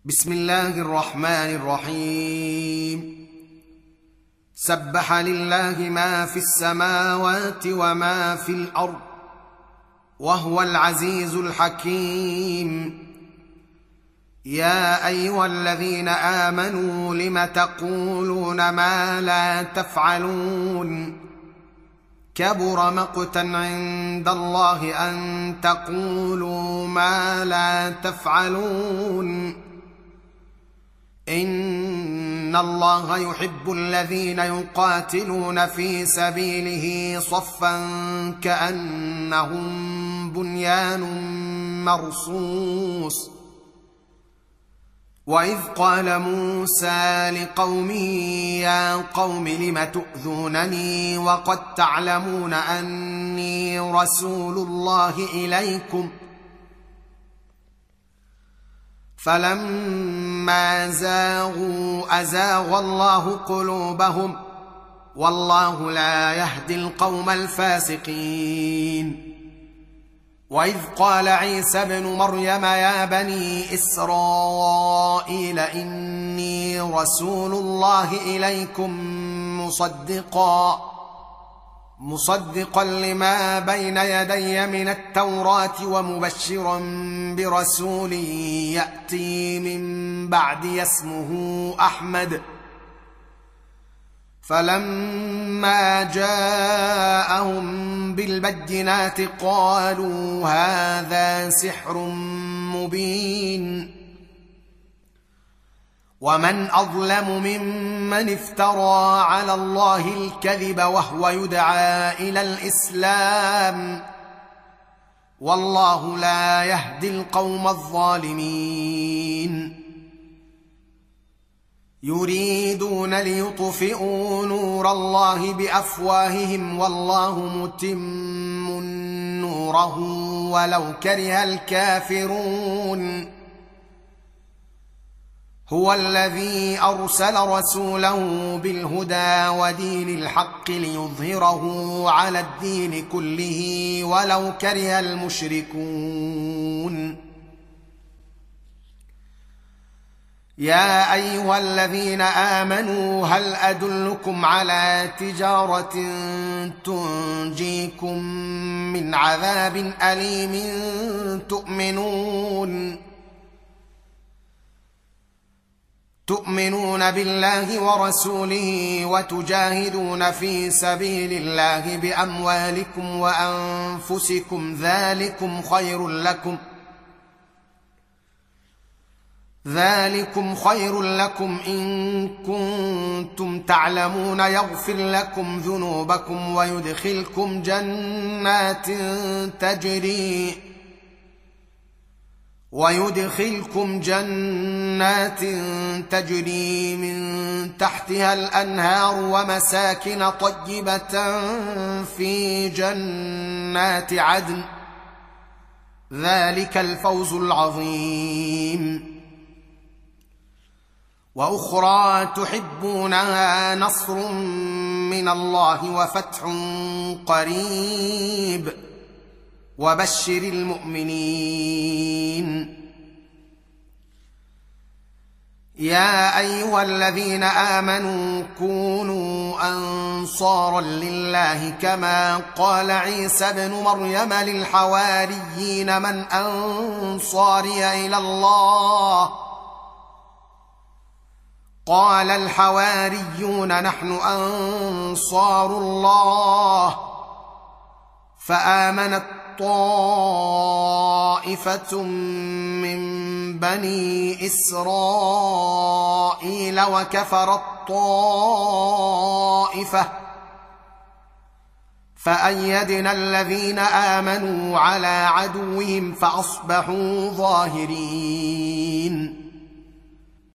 بسم الله الرحمن الرحيم. سبح لله ما في السماوات وما في الأرض وهو العزيز الحكيم. يا أيها الذين آمنوا لم تقولون ما لا تفعلون كبر مقتا عند الله أن تقولوا ما لا تفعلون. إن الله يحب الذين يقاتلون في سبيله صفا كأنهم بنيان مرصوص. وإذ قال موسى لقومه يا قوم لم تؤذونني وقد تعلمون أني رسول الله إليكم فلما زاغوا أزاغ الله قلوبهم والله لا يهدي القوم الفاسقين. وإذ قال عيسى ابن مريم يا بني إسرائيل إني رسول الله إليكم مصدقا لما بين يدي من التوراة ومبشرا برسول يأتي من بعدي اسمه أحمد. فلما جاءهم بالبينات قالوا هذا سحر مبين. ومن أظلم ممن افترى على الله الكذب وهو يدعى إلى الإسلام والله لا يهدي القوم الظالمين. يريدون ليطفئوا نور الله بأفواههم والله متم نوره ولو كره الكافرون. هو الذي أرسل رسوله بالهدى ودين الحق ليظهره على الدين كله ولو كره المشركون. يا أيها الذين آمنوا هل أدلكم على تجارة تنجيكم من عذاب أليم تؤمنون بالله ذورسوله وتجاهدون في سبيل الله بأموالكم وأنفسكم ذلكم خير لكم إن كنتم تعلمون. يغفر لكم ذنوبكم ويدخلكم جنات تجري من تحتها الأنهار ومساكن طيبة في جنات عدن ذلك الفوز العظيم. وأخرى تحبونها نصر من الله وفتح قريب وبشر المؤمنين. يا أيها الذين آمنوا كونوا أنصارا لله كما قال عيسى ابن مريم للحواريين من أنصاري إلى الله قال الحواريون نحن أنصار الله. فآمنت طائفة من بني إسرائيل وكفرت طائفة فأيدنا الذين آمنوا على عدوهم فأصبحوا ظاهرين.